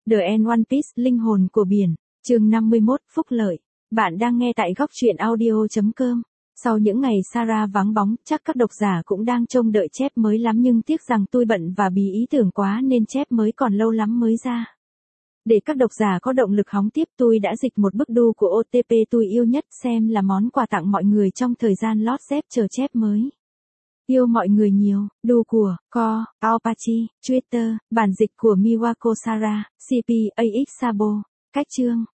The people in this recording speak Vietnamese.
The End One Piece, linh hồn của biển. Chương 51, phúc lợi. Bạn đang nghe tại góc truyện audio.com. Sau những ngày Sarah vắng bóng, chắc các độc giả cũng đang trông đợi chép mới lắm, nhưng tiếc rằng tôi bận và bí ý tưởng quá nên chép mới còn lâu lắm mới ra. Để các độc giả có động lực hóng tiếp, tôi đã dịch một bức đu của OTP tôi yêu nhất xem là món quà tặng mọi người trong thời gian lót dép chờ chép mới. Yêu mọi người nhiều. Đu của Co, Aopachi, Twitter, bản dịch của Miwako Sara, CP, AX Sabo. Cách chương.